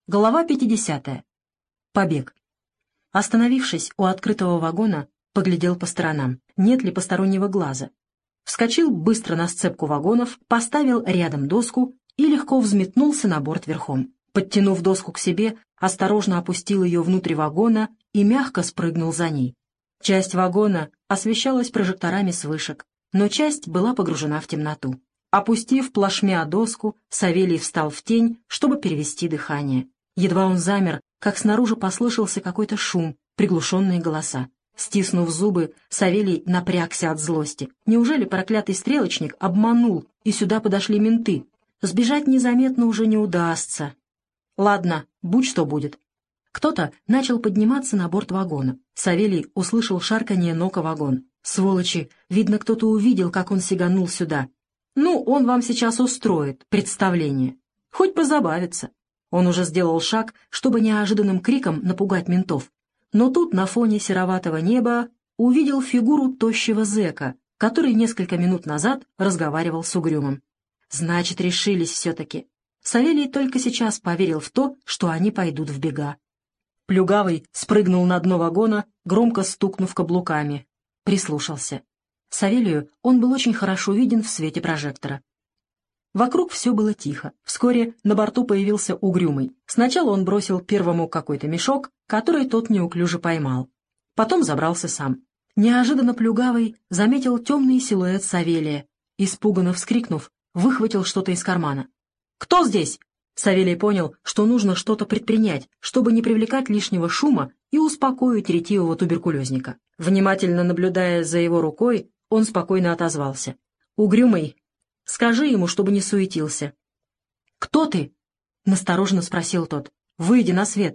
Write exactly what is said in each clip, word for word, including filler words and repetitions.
Глава пятидесятая. Побег. Остановившись у открытого вагона, поглядел по сторонам, нет ли постороннего глаза. Вскочил быстро на сцепку вагонов, поставил рядом доску и легко взметнулся на борт верхом. Подтянув доску к себе, осторожно опустил ее внутрь вагона и мягко спрыгнул за ней. Часть вагона освещалась прожекторами с вышек, но часть была погружена в темноту. Опустив плашмя доску, Савелий встал в тень, чтобы перевести дыхание. Едва он замер, как снаружи послышался какой-то шум, приглушенные голоса. Стиснув зубы, Савелий напрягся от злости. Неужели проклятый стрелочник обманул, и сюда подошли менты? Сбежать незаметно уже не удастся. Ладно, будь что будет. Кто-то начал подниматься на борт вагона. Савелий услышал шарканье ног о вагон. Сволочи, видно, кто-то увидел, как он сиганул сюда. Ну, он вам сейчас устроит представление. Хоть позабавится. Он уже сделал шаг, чтобы неожиданным криком напугать ментов. Но тут на фоне сероватого неба увидел фигуру тощего зэка, который несколько минут назад разговаривал с Угрюмым. Значит, решились все-таки. Савелий только сейчас поверил в то, что они пойдут в бега. Плюгавый спрыгнул на дно вагона, громко стукнув каблуками. Прислушался. Савелию он был очень хорошо виден в свете прожектора. Вокруг все было тихо. Вскоре на борту появился Угрюмый. Сначала он бросил первому какой-то мешок, который тот неуклюже поймал. Потом забрался сам. Неожиданно Плюгавый заметил темный силуэт Савелия. Испуганно вскрикнув, выхватил что-то из кармана. «Кто здесь?» Савелий понял, что нужно что-то предпринять, чтобы не привлекать лишнего шума и успокоить ретивого туберкулезника. Внимательно наблюдая за его рукой, он спокойно отозвался. «Угрюмый, скажи ему, чтобы не суетился». «Кто ты?» — настороженно спросил тот. «Выйди на свет».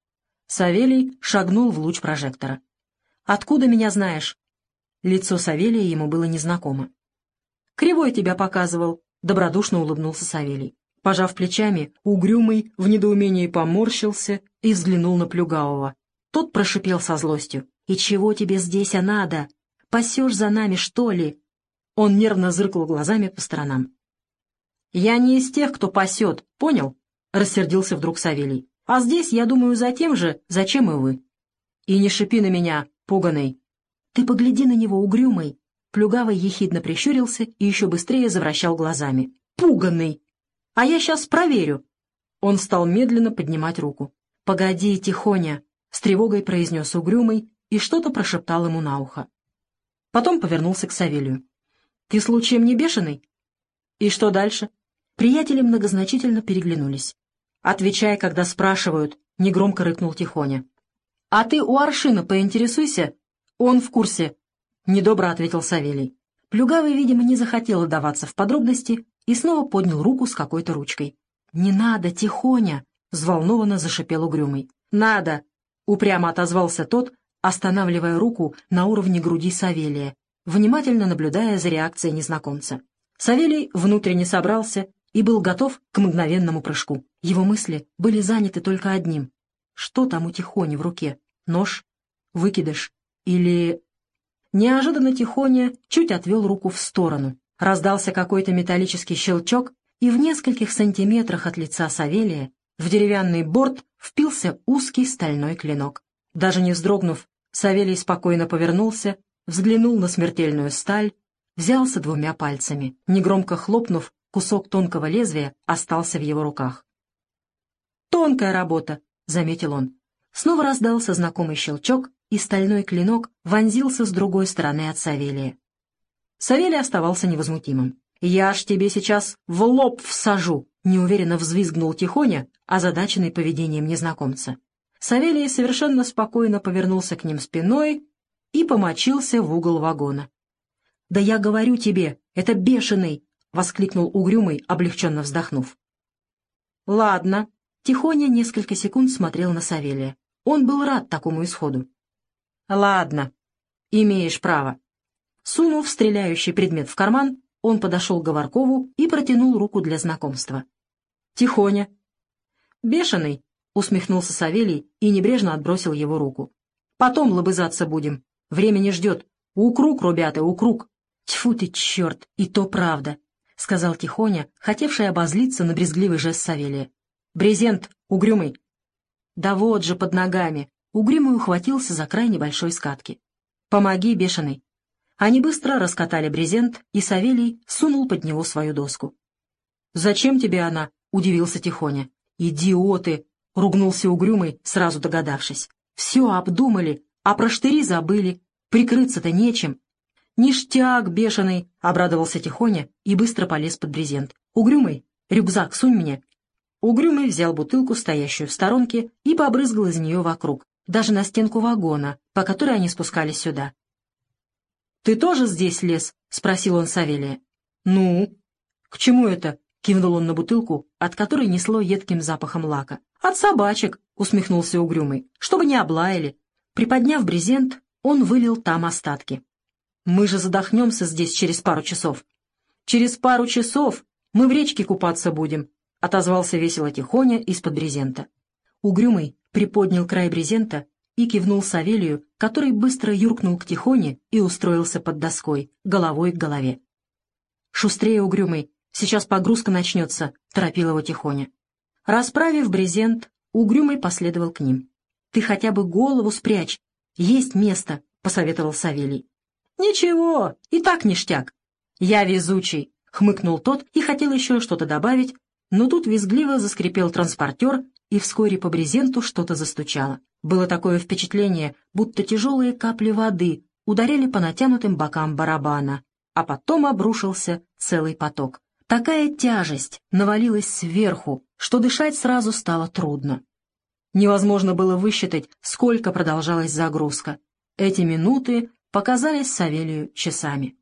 Савелий шагнул в луч прожектора. «Откуда меня знаешь?» Лицо Савелия ему было незнакомо. «Кривой тебя показывал», — добродушно улыбнулся Савелий. Пожав плечами, Угрюмый в недоумении поморщился и взглянул на Плюгавого. Тот прошипел со злостью. «И чего тебе здесь а надо? Пасешь за нами, что ли?» Он нервно зыркал глазами по сторонам. «Я не из тех, кто пасет, понял?» — рассердился вдруг Савелий. «А здесь, я думаю, за тем же, зачем и вы. И не шипи на меня, пуганый». «Ты погляди на него, Угрюмый!» Плюгавый ехидно прищурился и еще быстрее завращал глазами. «Пуганый! А я сейчас проверю!» Он стал медленно поднимать руку. «Погоди, тихоня!» — с тревогой произнес Угрюмый и что-то прошептал ему на ухо. Потом повернулся к Савелию. «Ты случаем не бешеный?» «И что дальше?» Приятели многозначительно переглянулись. «Отвечай, когда спрашивают», — негромко рыкнул Тихоня. «А ты у Аршина поинтересуйся. Он в курсе», — недобро ответил Савелий. Плюгавый, видимо, не захотел отдаваться в подробности и снова поднял руку с какой-то ручкой. «Не надо, Тихоня!» — взволнованно зашипел Угрюмый. «Надо!» — упрямо отозвался тот, останавливая руку на уровне груди Савелия, внимательно наблюдая за реакцией незнакомца. Савелий внутренне собрался и был готов к мгновенному прыжку. Его мысли были заняты только одним. Что там у Тихони в руке? Нож? Выкидыш? Или... Неожиданно Тихоня чуть отвел руку в сторону. Раздался какой-то металлический щелчок, и в нескольких сантиметрах от лица Савелия в деревянный борт впился узкий стальной клинок. Даже не вздрогнув, Савелий спокойно повернулся, взглянул на смертельную сталь, взялся двумя пальцами. Негромко хлопнув, кусок тонкого лезвия остался в его руках. «Тонкая работа», — заметил он. Снова раздался знакомый щелчок, и стальной клинок вонзился с другой стороны от Савелия. Савелий оставался невозмутимым. «Я ж тебе сейчас в лоб всажу», — неуверенно взвизгнул Тихоня, озадаченный поведением незнакомца. Савелий совершенно спокойно повернулся к ним спиной и помочился в угол вагона. «Да я говорю тебе, это бешеный!» — воскликнул Угрюмый, облегченно вздохнув. «Ладно». Тихоня несколько секунд смотрел на Савелия. Он был рад такому исходу. «Ладно, имеешь право». Сунув стреляющий предмет в карман, он подошел к Говоркову и протянул руку для знакомства. «Тихоня». «Бешеный», — усмехнулся Савелий и небрежно отбросил его руку. «Потом лобызаться будем. Время не ждет. Укруг, ребята, укруг». «Тьфу ты, черт, и то правда», — сказал Тихоня, хотевший обозлиться на брезгливый жест Савелия. «Брезент Угрюмый. Да вот же под ногами. Угрюмый ухватился за край небольшой скатки. Помоги, бешеный. Они быстро раскатали брезент, и Савелий сунул под него свою доску. «Зачем тебе она?» — удивился Тихоня. «Идиоты!» — ругнулся Угрюмый, сразу догадавшись. «Все обдумали, а про штыри забыли. Прикрыться-то нечем». «Ништяк, бешеный!» — обрадовался Тихоня и быстро полез под брезент. «Угрюмый, рюкзак сунь мне». Угрюмый взял бутылку, стоящую в сторонке, и побрызгал из нее вокруг, даже на стенку вагона, по которой они спускались сюда. «Ты тоже здесь лез?» — спросил он Савелия. «Ну?» «К чему это?» — кивнул он на бутылку, от которой несло едким запахом лака. «От собачек», — усмехнулся Угрюмый, — «чтобы не облаяли». Приподняв брезент, он вылил там остатки. «Мы же задохнемся здесь через пару часов». «Через пару часов мы в речке купаться будем», — отозвался весело Тихоня из-под брезента. Угрюмый приподнял край брезента и кивнул Савелию, который быстро юркнул к Тихоне и устроился под доской, головой к голове. «Шустрее, Угрюмый, сейчас погрузка начнется», — торопил его Тихоня. Расправив брезент, Угрюмый последовал к ним. «Ты хотя бы голову спрячь, есть место», — посоветовал Савелий. «Ничего, и так ништяк». «Я везучий», — хмыкнул тот и хотел еще что-то добавить, но тут визгливо заскрипел транспортер, и вскоре по брезенту что-то застучало. Было такое впечатление, будто тяжелые капли воды ударяли по натянутым бокам барабана, а потом обрушился целый поток. Такая тяжесть навалилась сверху, что дышать сразу стало трудно. Невозможно было высчитать, сколько продолжалась загрузка. Эти минуты показались Савелию часами.